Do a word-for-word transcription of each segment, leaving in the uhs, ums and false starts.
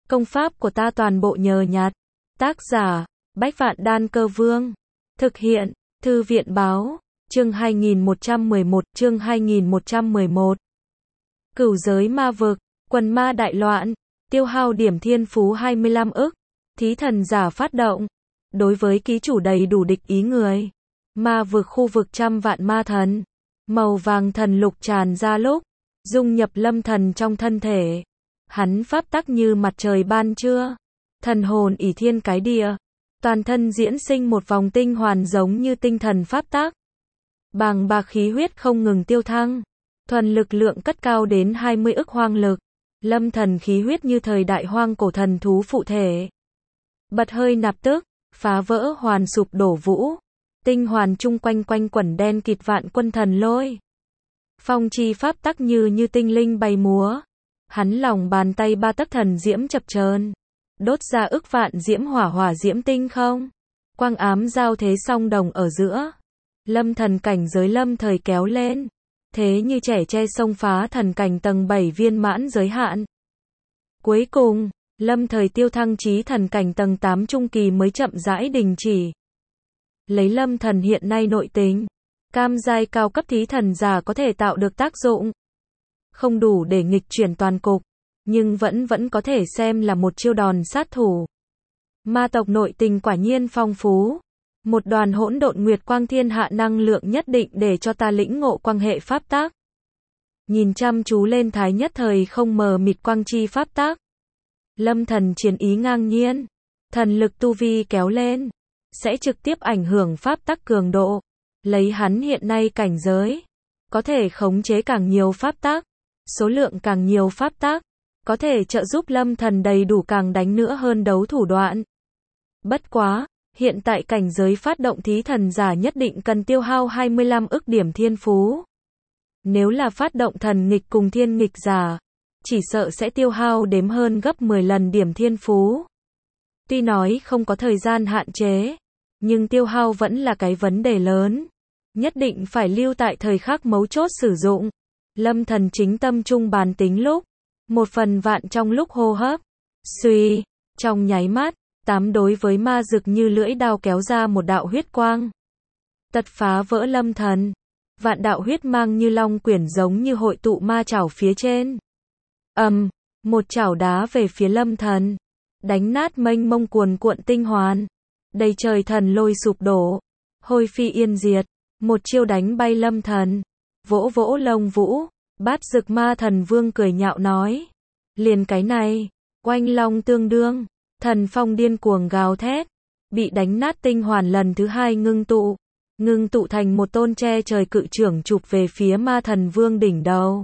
Công pháp của ta toàn bộ nhờ nhặt. Tác giả, Bách Vạn Đan Cơ Vương. Thực hiện, Thư viện Báo. Chương hai nghìn một trăm mười một, chương hai nghìn một trăm mười một. Cửu giới ma vực, quần ma đại loạn, tiêu hao điểm thiên phú hai mươi lăm ức, thí thần giả phát động. Đối với ký chủ đầy đủ địch ý người. Ma vực khu vực trăm vạn ma thần. Màu vàng thần lục tràn ra lúc, dung nhập Lâm Thần trong thân thể. Hắn pháp tắc như mặt trời ban trưa. Thần hồn ỷ thiên cái địa. Toàn thân diễn sinh một vòng tinh hoàn giống như tinh thần pháp tắc. Bàng bạc khí huyết không ngừng tiêu thăng. Thuần lực lượng cất cao đến hai mươi ức hoang lực. Lâm Thần khí huyết như thời đại hoang cổ thần thú phụ thể. Bật hơi nạp tức, phá vỡ hoàn sụp đổ vũ. Tinh hoàn chung quanh quanh quẩn đen kịt vạn quân thần lôi. Phong chi pháp tắc như như tinh linh bay múa. Hắn lòng bàn tay ba tấc thần diễm chập chờn, đốt ra ức vạn diễm hỏa hỏa diễm tinh không. Quang ám giao thế song đồng ở giữa. Lâm Thần cảnh giới lâm thời kéo lên. Thế như trẻ tre xông phá thần cảnh tầng bảy viên mãn giới hạn. Cuối cùng, lâm thời tiêu thăng chí thần cảnh tầng tám trung kỳ mới chậm rãi đình chỉ. Lấy Lâm Thần hiện nay nội tính, cam giai cao cấp thí thần giả có thể tạo được tác dụng. Không đủ để nghịch chuyển toàn cục, nhưng vẫn vẫn có thể xem là một chiêu đòn sát thủ. Ma tộc nội tình quả nhiên phong phú. Một đoàn hỗn độn nguyệt quang thiên hạ năng lượng nhất định để cho ta lĩnh ngộ quang hệ pháp tác. Nhìn chăm chú lên thái nhất thời không mờ mịt quang chi pháp tác. Lâm Thần chiến ý ngang nhiên. Thần lực tu vi kéo lên. Sẽ trực tiếp ảnh hưởng pháp tắc cường độ. Lấy hắn hiện nay cảnh giới. Có thể khống chế càng nhiều pháp tắc. Số lượng càng nhiều pháp tắc. Có thể trợ giúp Lâm Thần đầy đủ càng đánh nữa hơn đấu thủ đoạn. Bất quá, hiện tại cảnh giới phát động thí thần giả nhất định cần tiêu hao hai mươi lăm ức điểm thiên phú. Nếu là phát động thần nghịch cùng thiên nghịch giả, chỉ sợ sẽ tiêu hao đếm hơn gấp mười lần điểm thiên phú. Tuy nói không có thời gian hạn chế, nhưng tiêu hao vẫn là cái vấn đề lớn. Nhất định phải lưu tại thời khắc mấu chốt sử dụng. Lâm Thần chính tâm trung bàn tính lúc, một phần vạn trong lúc hô hấp. Suy, trong nháy mắt, tám đối với ma dực như lưỡi đao kéo ra một đạo huyết quang. Tật phá vỡ Lâm Thần. Vạn đạo huyết mang như long quyển giống như hội tụ ma chảo phía trên. Ầm, um, một chảo đá về phía Lâm Thần. Đánh nát mênh mông cuồn cuộn tinh hoàn. Đầy trời thần lôi sụp đổ. Hôi phi yên diệt. Một chiêu đánh bay Lâm Thần. Vỗ vỗ lông vũ. Bát dực ma thần vương cười nhạo nói. Liền cái này. Oanh long tương đương. Thần phong điên cuồng gào thét. Bị đánh nát tinh hoàn lần thứ hai ngưng tụ. Ngưng tụ thành một tôn che trời cự trưởng chụp về phía ma thần vương đỉnh đầu.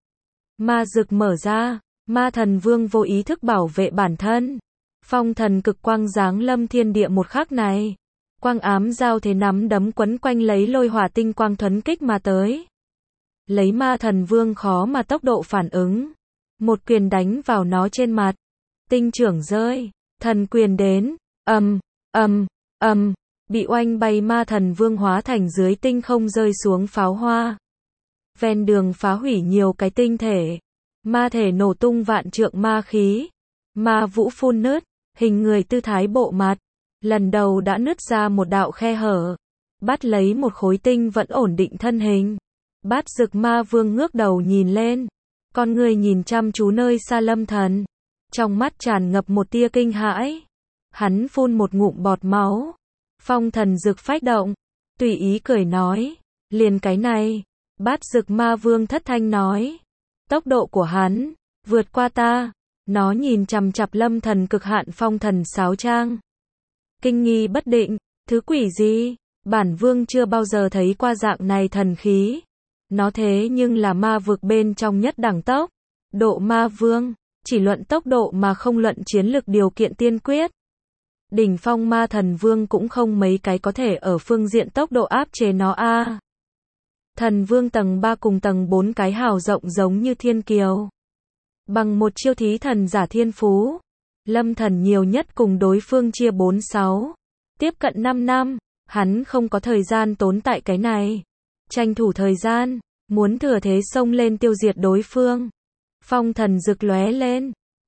Ma dực mở ra. Ma thần vương vô ý thức bảo vệ bản thân. Phong thần cực quang giáng lâm thiên địa một khắc này. Quang ám giao thế nắm đấm quấn quanh lấy lôi hỏa tinh quang thuấn kích mà tới. Lấy ma thần vương khó mà tốc độ phản ứng. Một quyền đánh vào nó trên mặt. Tinh trưởng rơi. Thần quyền đến. Ầm, ầm, ầm. Bị oanh bay ma thần vương hóa thành dưới tinh không rơi xuống pháo hoa. Ven đường phá hủy nhiều cái tinh thể. Ma thể nổ tung vạn trượng ma khí. Ma vũ phun nứt. Hình người tư thái bộ mặt. Lần đầu đã nứt ra một đạo khe hở. Bắt lấy một khối tinh vẫn ổn định thân hình. Bát dực ma vương ngước đầu nhìn lên. Con người nhìn chăm chú nơi xa Lâm Thần. Trong mắt tràn ngập một tia kinh hãi. Hắn phun một ngụm bọt máu. Phong thần dực phách động. Tùy ý cười nói. Liền cái này. Bát dực ma vương thất thanh nói. Tốc độ của hắn. Vượt qua ta. Nó nhìn chằm chằm Lâm Thần cực hạn phong thần sáo trang. Kinh nghi bất định. Thứ quỷ gì? Bản vương chưa bao giờ thấy qua dạng này thần khí. Nó thế nhưng là ma vực bên trong nhất đẳng tốc. Độ ma vương. Chỉ luận tốc độ mà không luận chiến lực điều kiện tiên quyết. Đỉnh phong ma thần vương cũng không mấy cái có thể ở phương diện tốc độ áp chế nó a. À. Thần vương tầng ba cùng tầng bốn cái hào rộng giống như thiên kiều. Bằng một chiêu thí thần giả thiên phú. Lâm Thần nhiều nhất cùng đối phương chia bốn sáu. Tiếp cận năm năm. Hắn không có thời gian tốn tại cái này. Tranh thủ thời gian. Muốn thừa thế xông lên tiêu diệt đối phương. Phong thần rực lóe lên.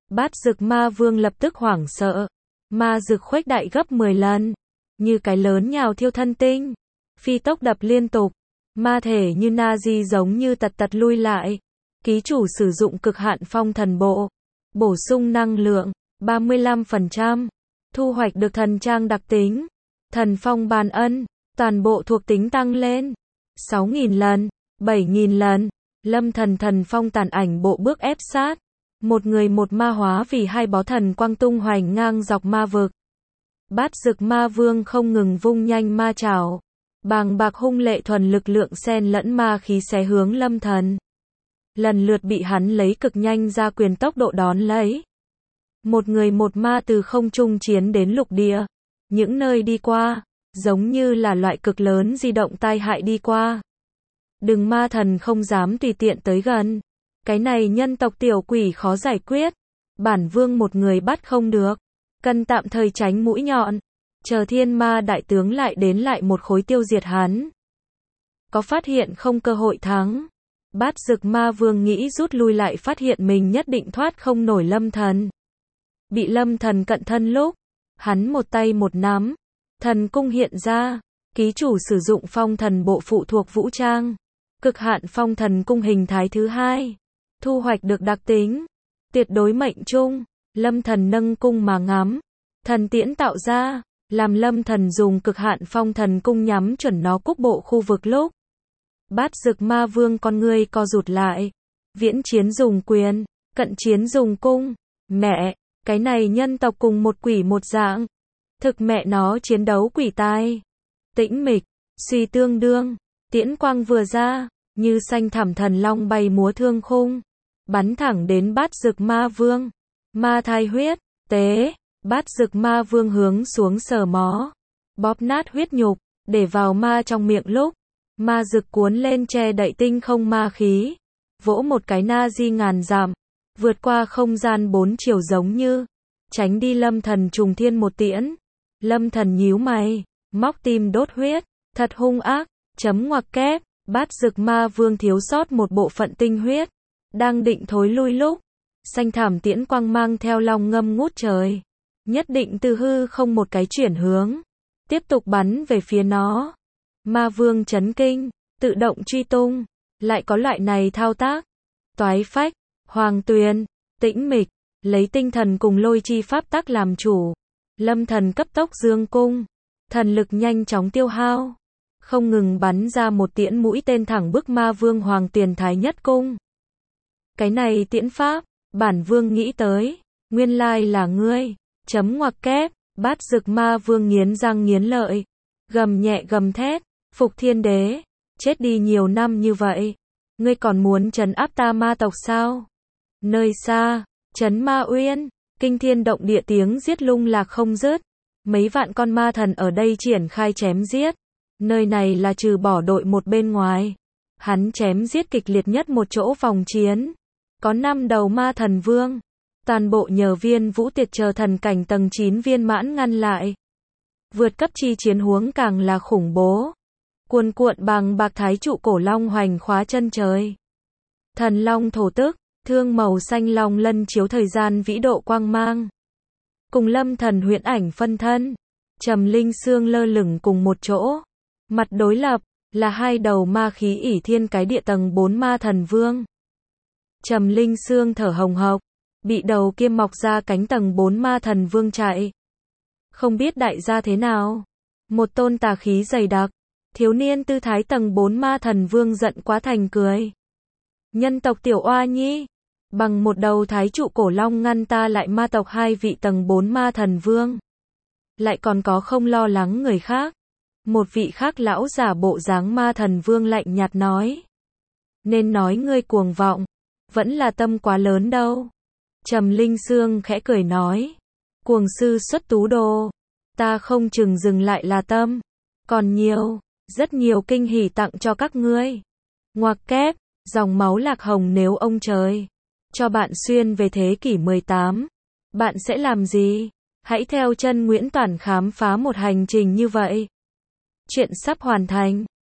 Bát Dực Ma Vương lập tức hoảng sợ. Ma dực khuếch đại gấp mười lần. Như cái lớn nhào thiêu thân tinh. Phi tốc đập liên tục. Ma thể như Nazi giống như tật tật lui lại. Ký chủ sử dụng cực hạn phong thần bộ. Bổ sung năng lượng. ba mươi lăm phần trăm. Thu hoạch được thần trang đặc tính. Thần phong ban ân. Toàn bộ thuộc tính tăng lên. sáu nghìn lần. bảy nghìn lần. Lâm thần thần phong tàn ảnh bộ bước ép sát. Một người một ma hóa vì hai bó thần quang tung hoành ngang dọc ma vực. Bát Dực Ma Vương không ngừng vung nhanh ma trảo. Bàng bạc hung lệ thuần lực lượng xen lẫn ma khí xé hướng lâm thần. Lần lượt bị hắn lấy cực nhanh ra quyền tốc độ đón lấy. Một người một ma từ không trung chiến đến lục địa. Những nơi đi qua, giống như là loại cực lớn di động tai hại đi qua. Đừng ma thần không dám tùy tiện tới gần. Cái này nhân tộc tiểu quỷ khó giải quyết. Bản vương một người bắt không được. Cần tạm thời tránh mũi nhọn. Chờ thiên ma đại tướng lại đến lại một khối tiêu diệt hắn. Có phát hiện không cơ hội thắng. Bát Dực Ma Vương nghĩ rút lui lại phát hiện mình nhất định thoát không nổi lâm thần. Bị lâm thần cận thân lúc. Hắn một tay một nắm. Thần cung hiện ra. Ký chủ sử dụng phong thần bộ phụ thuộc vũ trang. Cực hạn phong thần cung hình thái thứ hai. Thu hoạch được đặc tính. Tuyệt đối mệnh trung. Lâm thần nâng cung mà ngắm. Thần tiễn tạo ra. Làm lâm thần dùng cực hạn phong thần cung nhắm chuẩn nó cúc bộ khu vực lúc. Bát Dực Ma Vương con ngươi co rụt lại. Viễn chiến dùng quyền. Cận chiến dùng cung. Mẹ, cái này nhân tộc cùng một quỷ một dạng. Thực mẹ nó chiến đấu quỷ tai. Tĩnh mịch. Suy tương đương. Tiễn quang vừa ra. Như xanh thảm thần long bay múa thương khung. Bắn thẳng đến Bát Dực Ma Vương. Ma thai huyết. Tế. Bát Dực Ma Vương hướng xuống sờ mó. Bóp nát huyết nhục. Để vào ma trong miệng lúc. Ma dực cuốn lên che đậy tinh không ma khí. Vỗ một cái na di ngàn dặm. Vượt qua không gian bốn chiều giống như. Tránh đi lâm thần trùng thiên một tiễn. Lâm thần nhíu mày. Móc tim đốt huyết. Thật hung ác. Chấm ngoặc kép. Bát Dực Ma Vương thiếu sót một bộ phận tinh huyết. Đang định thối lui lúc. Xanh thảm tiễn quang mang theo long ngâm ngút trời. Nhất định từ hư không một cái chuyển hướng. Tiếp tục bắn về phía nó. Ma Vương chấn kinh. Tự động truy tung. Lại có loại này thao tác. Toái phách. Hoàng tuyền. Tĩnh mịch. Lấy tinh thần cùng lôi chi pháp tắc làm chủ. Lâm thần cấp tốc dương cung. Thần lực nhanh chóng tiêu hao. Không ngừng bắn ra một tiễn mũi tên thẳng bức Ma Vương Hoàng Tuyền Thái Nhất Cung. Cái này tiễn pháp. Bản vương nghĩ tới. Nguyên lai là ngươi. Chấm ngoặc kép. Bát Dực Ma Vương nghiến răng nghiến lợi. Gầm nhẹ gầm thét. Phục Thiên Đế. Chết đi nhiều năm như vậy. Ngươi còn muốn trấn áp ta ma tộc sao? Nơi xa. Trấn Ma Uyên. Kinh thiên động địa tiếng giết lung lạc không dứt. Mấy vạn con ma thần ở đây triển khai chém giết. Nơi này là trừ bỏ đội một bên ngoài. Hắn chém giết kịch liệt nhất một chỗ vòng chiến. Có năm đầu ma thần vương. Toàn bộ nhờ viên vũ tiệt chờ thần cảnh tầng chín viên mãn ngăn lại. Vượt cấp chi chiến huống càng là khủng bố. Cuồn cuộn bằng bạc thái trụ cổ long hoành khóa chân trời. Thần long thổ tức, thương màu xanh long lân chiếu thời gian vĩ độ quang mang. Cùng lâm thần huyễn ảnh phân thân. Trầm linh xương lơ lửng cùng một chỗ. Mặt đối lập, là hai đầu ma khí ỷ thiên cái địa tầng bốn ma thần vương. Trầm linh xương thở hồng hộc. Bị đầu kia mọc ra cánh tầng bốn ma thần vương chạy. Không biết đại gia thế nào. Một tôn tà khí dày đặc. Thiếu niên tư thái tầng bốn ma thần vương giận quá thành cười. Nhân tộc tiểu oa nhi. Bằng một đầu thái trụ cổ long ngăn ta lại ma tộc hai vị tầng bốn ma thần vương. Lại còn có không lo lắng người khác. Một vị khác lão giả bộ dáng ma thần vương lạnh nhạt nói. Nên nói ngươi cuồng vọng. Vẫn là tâm quá lớn đâu. Trầm linh xương khẽ cười nói. Cuồng sư xuất tú đồ. Ta không chừng dừng lại là tâm. Còn nhiều. Rất nhiều kinh hỉ tặng cho các ngươi. Ngoặc kép. Dòng máu lạc hồng nếu ông trời. Cho bạn xuyên về thế kỷ mười tám. Bạn sẽ làm gì? Hãy theo chân Nguyễn Toản khám phá một hành trình như vậy. Chuyện sắp hoàn thành.